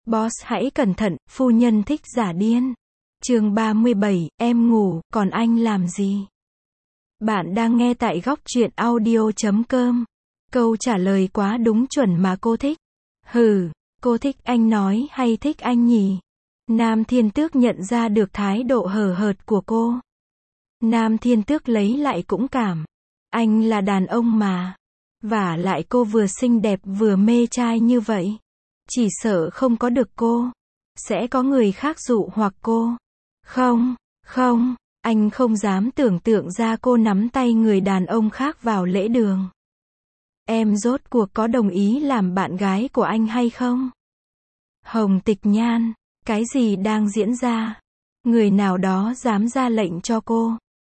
Boss hãy cẩn thận, phu nhân thích giả điên. Chương 37, em ngủ, còn anh làm gì? Bạn đang nghe tại góc truyện audio.com. Câu trả lời quá đúng chuẩn mà cô thích. Hừ, cô thích anh nói hay thích anh nhỉ? Nam Thiên Tước nhận ra được thái độ hời hợt của cô. Nam Thiên Tước lấy lại cũng cảm. Anh là đàn ông mà. Vả lại cô vừa xinh đẹp vừa mê trai như vậy. Chỉ sợ không có được cô. Sẽ có người khác dụ hoặc cô. Không, anh không dám tưởng tượng ra cô nắm tay người đàn ông khác vào lễ đường. Em rốt cuộc có đồng ý làm bạn gái của anh hay không? Hồng Tịch Nhan, cái gì đang diễn ra? Người nào đó dám ra lệnh cho cô?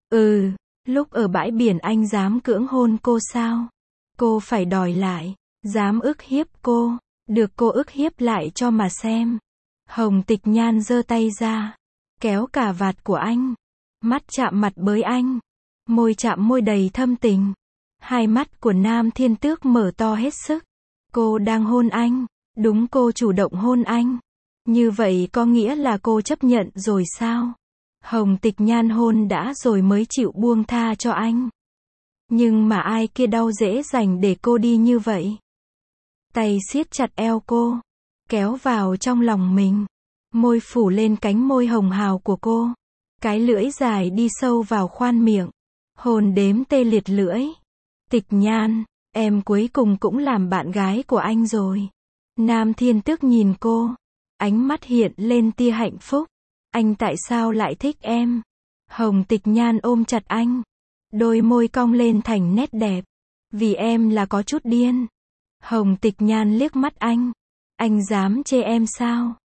Lúc ở bãi biển anh dám cưỡng hôn cô sao? Cô phải đòi lại. Dám ức hiếp cô. Được cô ức hiếp lại cho mà xem. Hồng Tịch Nhan giơ tay ra. Kéo cà vạt của anh. Mắt chạm mặt với anh. Môi chạm môi đầy thâm tình. Hai mắt của Nam Thiên Tước mở to hết sức. Cô đang hôn anh. Đúng, cô chủ động hôn anh. Như vậy có nghĩa là cô chấp nhận rồi sao? Hồng Tịch Nhan hôn đã rồi mới chịu buông tha cho anh. Nhưng mà ai kia đau dễ dành để cô đi như vậy? Tay siết chặt eo cô. Kéo vào trong lòng mình. Môi phủ lên cánh môi hồng hào của cô. Cái lưỡi dài đi sâu vào khoan miệng. Hồn đếm tê liệt lưỡi. Tịch Nhan, em cuối cùng cũng làm bạn gái của anh rồi. Nam Thiên Tước nhìn cô. Ánh mắt hiện lên tia hạnh phúc. Anh tại sao lại thích em? Hồng Tịch Nhan ôm chặt anh. Đôi môi cong lên thành nét đẹp. Vì em là có chút điên. Hồng Tịch Nhan liếc mắt anh. Anh dám chê em sao?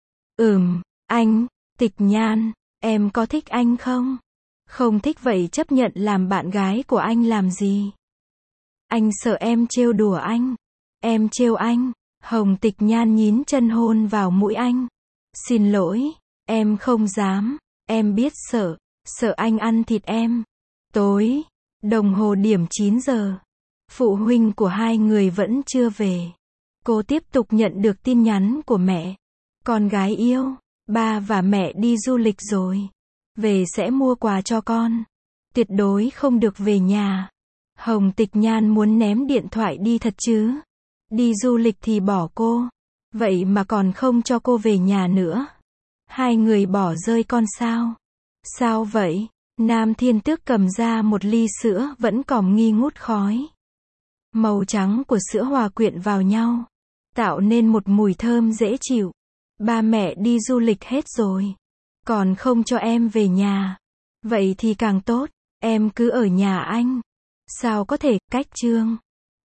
Anh, Tịch Nhan, em có thích anh không? Không thích vậy chấp nhận làm bạn gái của anh làm gì? Anh sợ em trêu đùa anh. Em trêu anh. Hồng Tịch Nhan nhín chân hôn vào mũi anh. Xin lỗi, em không dám. Em biết sợ anh ăn thịt em. Tối, đồng hồ điểm 9 giờ. Phụ huynh của hai người vẫn chưa về. Cô tiếp tục nhận được tin nhắn của mẹ. Con gái yêu, ba và mẹ đi du lịch rồi. Về sẽ mua quà cho con. Tuyệt đối không được về nhà. Hồng Tịch Nhan muốn ném điện thoại đi thật chứ. Đi du lịch thì bỏ cô. Vậy mà còn không cho cô về nhà nữa. Hai người bỏ rơi con sao? Sao vậy? Nam Thiên Tước cầm ra một ly sữa vẫn còn nghi ngút khói. Màu trắng của sữa hòa quyện vào nhau. Tạo nên một mùi thơm dễ chịu. Ba mẹ đi du lịch hết rồi. Còn không cho em về nhà. Vậy thì càng tốt. Em cứ ở nhà anh. Sao có thể, cách chương.